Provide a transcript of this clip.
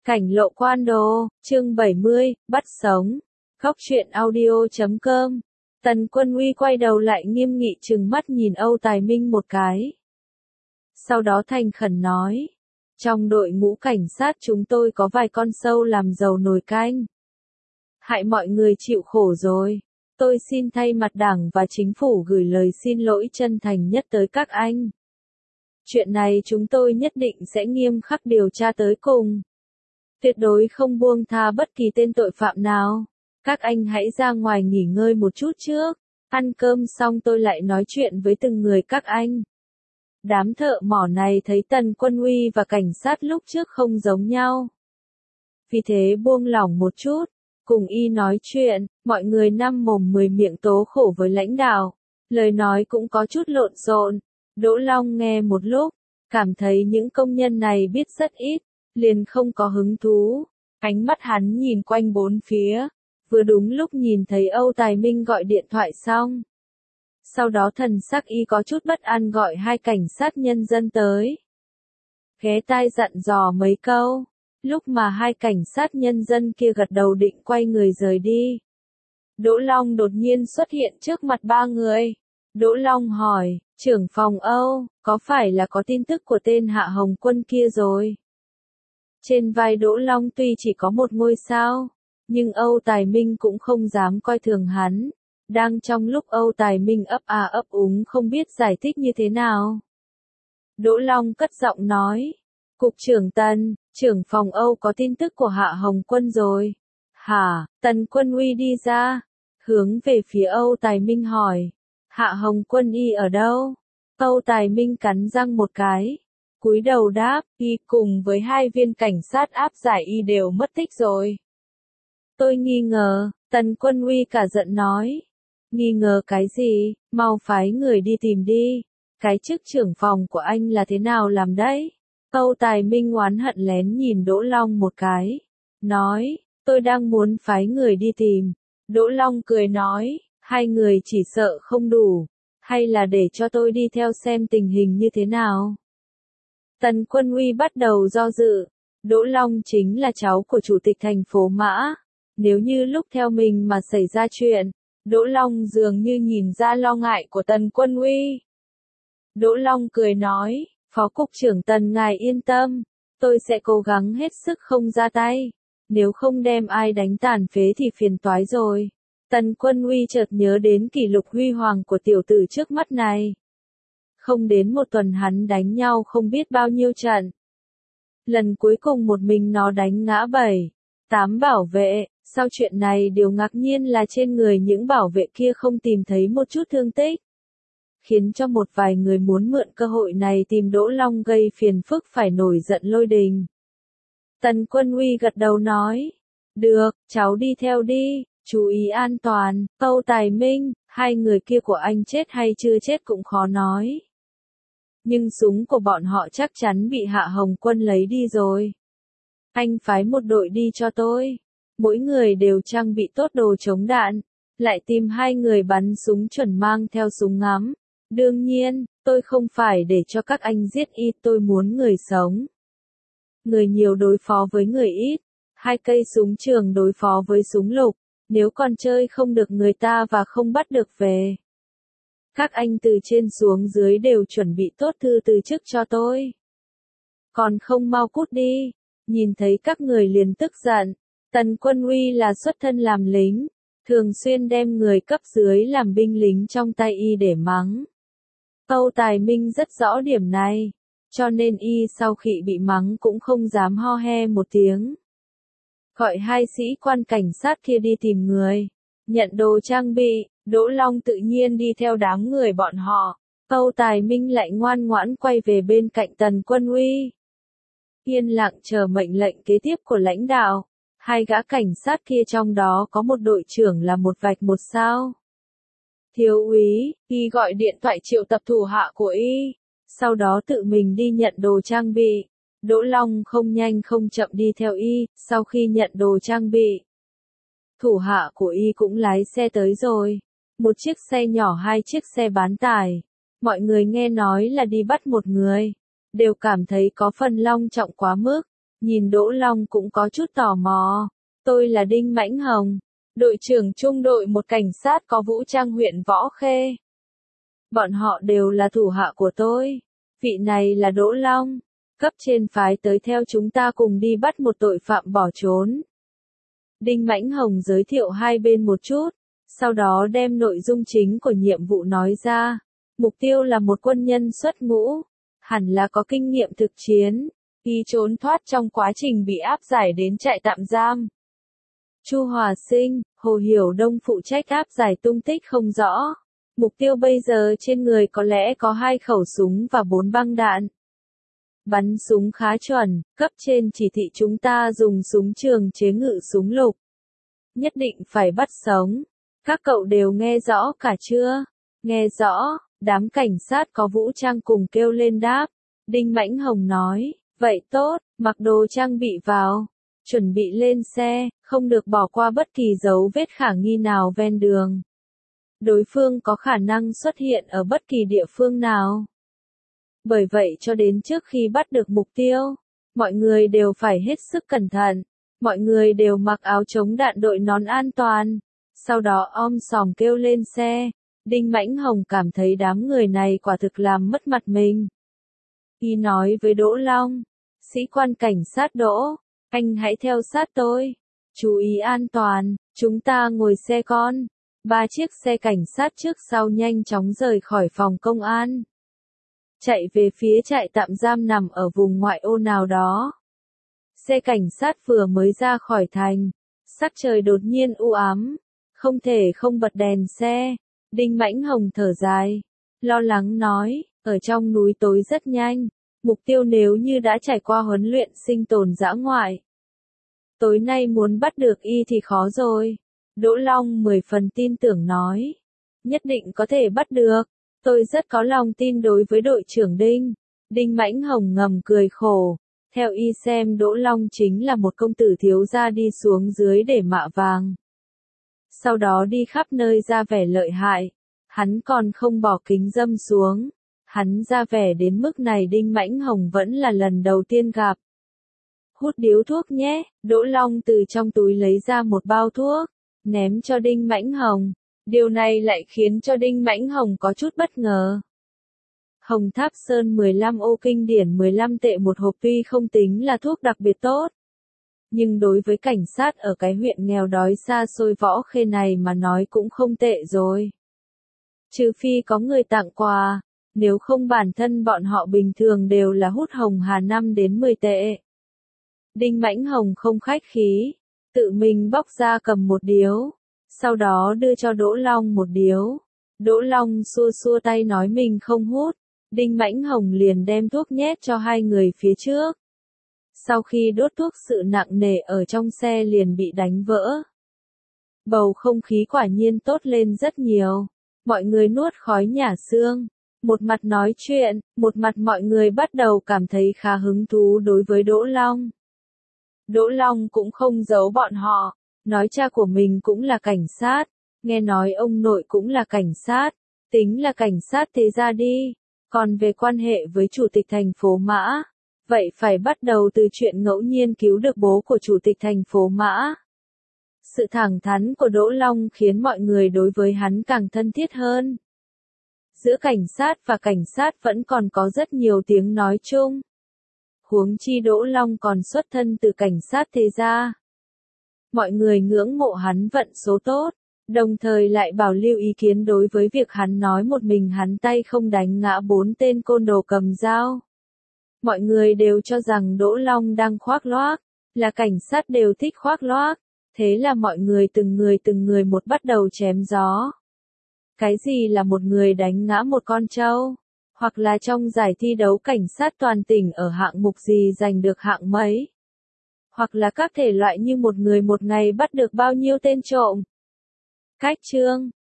Cảnh lộ quan đồ, chương 70, bắt sống. Góc truyện audio.com. Tần Quân Uy quay đầu lại nghiêm nghị trừng mắt nhìn Âu Tài Minh một cái. Sau đó thành khẩn nói. Trong đội ngũ cảnh sát chúng tôi có vài con sâu làm dầu nồi canh. Hại mọi người chịu khổ rồi. Tôi xin thay mặt Đảng và Chính phủ gửi lời xin lỗi chân thành nhất tới các anh. Chuyện này chúng tôi nhất định sẽ nghiêm khắc điều tra tới cùng. Tuyệt đối không buông tha bất kỳ tên tội phạm nào. Các anh hãy ra ngoài nghỉ ngơi một chút trước. Ăn cơm xong tôi lại nói chuyện với từng người các anh. Đám thợ mỏ này thấy Tần Quân Uy và cảnh sát lúc trước không giống nhau. Vì thế buông lỏng một chút. Cùng y nói chuyện, mọi người năm mồm 10 miệng tố khổ với lãnh đạo. Lời nói cũng có chút lộn xộn. Đỗ Long nghe một lúc, cảm thấy những công nhân này biết rất ít, liền không có hứng thú. Ánh mắt hắn nhìn quanh bốn phía, vừa đúng lúc nhìn thấy Âu Tài Minh gọi điện thoại xong. Sau đó thần sắc y có chút bất an gọi hai cảnh sát nhân dân tới. Ghé tai dặn dò mấy câu, lúc mà hai cảnh sát nhân dân kia gật đầu định quay người rời đi. Đỗ Long đột nhiên xuất hiện trước mặt ba người. Đỗ Long hỏi, trưởng phòng Âu, có phải là có tin tức của tên Hạ Hồng Quân kia rồi? Trên vai Đỗ Long tuy chỉ có một ngôi sao, nhưng Âu Tài Minh cũng không dám coi thường hắn. Đang trong lúc Âu Tài Minh ấp úng không biết giải thích như thế nào. Đỗ Long cất giọng nói, Cục trưởng Tần, trưởng phòng Âu có tin tức của Hạ Hồng Quân rồi. Hả? Tần Quân Uy đi ra, hướng về phía Âu Tài Minh hỏi. Hạ Hồng Quân y ở đâu? Âu Tài Minh cắn răng một cái. Cúi đầu đáp, y cùng với hai viên cảnh sát áp giải y đều mất tích rồi. Tôi nghi ngờ, Tần Quân Uy cả giận nói. Nghi ngờ cái gì, mau phái người đi tìm đi. Cái chức trưởng phòng của anh là thế nào làm đấy? Âu Tài Minh oán hận lén nhìn Đỗ Long một cái. Nói, tôi đang muốn phái người đi tìm. Đỗ Long cười nói. Hai người chỉ sợ không đủ, hay là để cho tôi đi theo xem tình hình như thế nào? Tần Quân Uy bắt đầu do dự. Đỗ Long chính là cháu của chủ tịch thành phố Mã. Nếu như lúc theo mình mà xảy ra chuyện, Đỗ Long dường như nhìn ra lo ngại của Tần Quân Uy. Đỗ Long cười nói, Phó Cục trưởng Tần ngài yên tâm, tôi sẽ cố gắng hết sức không ra tay. Nếu không đem ai đánh tàn phế thì phiền toái rồi. Tần Quân Uy chợt nhớ đến kỷ lục huy hoàng của tiểu tử trước mắt này. Không đến một tuần hắn đánh nhau không biết bao nhiêu trận. Lần cuối cùng một mình nó đánh ngã 7-8 bảo vệ, sau chuyện này điều ngạc nhiên là trên người những bảo vệ kia không tìm thấy một chút thương tích. Khiến cho một vài người muốn mượn cơ hội này tìm Đỗ Long gây phiền phức phải nổi giận lôi đình. Tần Quân Uy gật đầu nói, được, cháu đi theo đi. Chú ý an toàn, Âu Tài Minh, hai người kia của anh chết hay chưa chết cũng khó nói. Nhưng súng của bọn họ chắc chắn bị Hạ Hồng Quân lấy đi rồi. Anh phái một đội đi cho tôi. Mỗi người đều trang bị tốt đồ chống đạn. Lại tìm hai người bắn súng chuẩn mang theo súng ngắm. Đương nhiên, tôi không phải để cho các anh giết ít, tôi muốn người sống. Người nhiều đối phó với người ít. 2 cây súng trường đối phó với súng lục. Nếu còn chơi không được người ta và không bắt được về. Các anh từ trên xuống dưới đều chuẩn bị tốt thư từ chức cho tôi. Còn không mau cút đi. Nhìn thấy các người liền tức giận. Tần Quân Uy là xuất thân làm lính. Thường xuyên đem người cấp dưới làm binh lính trong tay y để mắng. Âu Tài Minh rất rõ điểm này. Cho nên y sau khi bị mắng cũng không dám ho he một tiếng. Gọi hai sĩ quan cảnh sát kia đi tìm người. Nhận đồ trang bị, Đỗ Long tự nhiên đi theo đám người bọn họ. Âu Tài Minh lại ngoan ngoãn quay về bên cạnh Tần Quân Uy. Yên lặng chờ mệnh lệnh kế tiếp của lãnh đạo. Hai gã cảnh sát kia trong đó có một đội trưởng là một vạch một sao. Thiếu úy, y gọi điện thoại triệu tập thủ hạ của y. Sau đó tự mình đi nhận đồ trang bị. Đỗ Long không nhanh không chậm đi theo y, sau khi nhận đồ trang bị. Thủ hạ của y cũng lái xe tới rồi. Một chiếc xe nhỏ, 2 chiếc xe bán tải. Mọi người nghe nói là đi bắt một người. Đều cảm thấy có phần long trọng quá mức. Nhìn Đỗ Long cũng có chút tò mò. Tôi là Đinh Mãnh Hồng, đội trưởng trung đội một cảnh sát có vũ trang huyện Võ Khê. Bọn họ đều là thủ hạ của tôi. Vị này là Đỗ Long. Cấp trên phái tới theo chúng ta cùng đi bắt một tội phạm bỏ trốn. Đinh Mãnh Hồng giới thiệu hai bên một chút, sau đó đem nội dung chính của nhiệm vụ nói ra. Mục tiêu là một quân nhân xuất ngũ, hẳn là có kinh nghiệm thực chiến, y trốn thoát trong quá trình bị áp giải đến trại tạm giam. Chu Hòa Sinh, Hồ Hiểu Đông phụ trách áp giải tung tích không rõ. Mục tiêu bây giờ trên người có lẽ có 2 khẩu súng và 4 băng đạn. Bắn súng khá chuẩn, cấp trên chỉ thị chúng ta dùng súng trường chế ngự súng lục. Nhất định phải bắt sống. Các cậu đều nghe rõ cả chưa? Nghe rõ, đám cảnh sát có vũ trang cùng kêu lên đáp. Đinh Mãnh Hồng nói, vậy tốt, mặc đồ trang bị vào. Chuẩn bị lên xe, không được bỏ qua bất kỳ dấu vết khả nghi nào ven đường. Đối phương có khả năng xuất hiện ở bất kỳ địa phương nào. Bởi vậy cho đến trước khi bắt được mục tiêu, mọi người đều phải hết sức cẩn thận. Mọi người đều mặc áo chống đạn đội nón an toàn. Sau đó sòm kêu lên xe. Đinh Mãnh Hồng cảm thấy đám người này quả thực làm mất mặt mình. Y nói với Đỗ Long, sĩ quan cảnh sát Đỗ, anh hãy theo sát tôi. Chú ý an toàn, chúng ta ngồi xe con. 3 chiếc xe cảnh sát trước sau nhanh chóng rời khỏi phòng công an. Chạy về phía trại tạm giam nằm ở vùng ngoại ô nào đó. Xe cảnh sát vừa mới ra khỏi thành. Sắc trời đột nhiên u ám. Không thể không bật đèn xe. Đinh Mãnh Hồng thở dài. Lo lắng nói, ở trong núi tối rất nhanh. Mục tiêu nếu như đã trải qua huấn luyện sinh tồn dã ngoại. Tối nay muốn bắt được y thì khó rồi. Đỗ Long 10 phần tin tưởng nói. Nhất định có thể bắt được. Tôi rất có lòng tin đối với đội trưởng Đinh. Đinh Mãnh Hồng ngầm cười khổ. Theo y xem Đỗ Long chính là một công tử thiếu gia đi xuống dưới để mạ vàng. Sau đó đi khắp nơi ra vẻ lợi hại. Hắn còn không bỏ kính dâm xuống. Hắn ra vẻ đến mức này Đinh Mãnh Hồng vẫn là lần đầu tiên gặp. Hút điếu thuốc nhé. Đỗ Long từ trong túi lấy ra một bao thuốc. Ném cho Đinh Mãnh Hồng. Điều này lại khiến cho Đinh Mãnh Hồng có chút bất ngờ. Hồng Tháp Sơn 15 ô kinh điển 15 tệ một hộp tuy không tính là thuốc đặc biệt tốt. Nhưng đối với cảnh sát ở cái huyện nghèo đói xa xôi Võ Khê này mà nói cũng không tệ rồi. Trừ phi có người tặng quà, nếu không bản thân bọn họ bình thường đều là hút hồng hà 5 đến 10 tệ. Đinh Mãnh Hồng không khách khí, tự mình bóc ra cầm một điếu. Sau đó đưa cho Đỗ Long một điếu. Đỗ Long xua xua tay nói mình không hút. Đinh Mãnh Hồng liền đem thuốc nhét cho hai người phía trước. Sau khi đốt thuốc sự nặng nề ở trong xe liền bị đánh vỡ. Bầu không khí quả nhiên tốt lên rất nhiều. Mọi người nuốt khói nhả xương. Một mặt nói chuyện, một mặt mọi người bắt đầu cảm thấy khá hứng thú đối với Đỗ Long. Đỗ Long cũng không giấu bọn họ. Nói cha của mình cũng là cảnh sát, nghe nói ông nội cũng là cảnh sát, tính là cảnh sát thế ra đi. Còn về quan hệ với chủ tịch thành phố Mã, vậy phải bắt đầu từ chuyện ngẫu nhiên cứu được bố của chủ tịch thành phố Mã. Sự thẳng thắn của Đỗ Long khiến mọi người đối với hắn càng thân thiết hơn. Giữa cảnh sát và cảnh sát vẫn còn có rất nhiều tiếng nói chung. Huống chi Đỗ Long còn xuất thân từ cảnh sát thế gia. Mọi người ngưỡng mộ hắn vận số tốt, đồng thời lại bảo lưu ý kiến đối với việc hắn nói một mình hắn tay không đánh ngã 4 tên côn đồ cầm dao. Mọi người đều cho rằng Đỗ Long đang khoác lác, là cảnh sát đều thích khoác lác, thế là mọi người từng người một bắt đầu chém gió. Cái gì là một người đánh ngã một con trâu? Hoặc là trong giải thi đấu cảnh sát toàn tỉnh ở hạng mục gì giành được hạng mấy? Hoặc là các thể loại như một người một ngày bắt được bao nhiêu tên trộm. Cách chương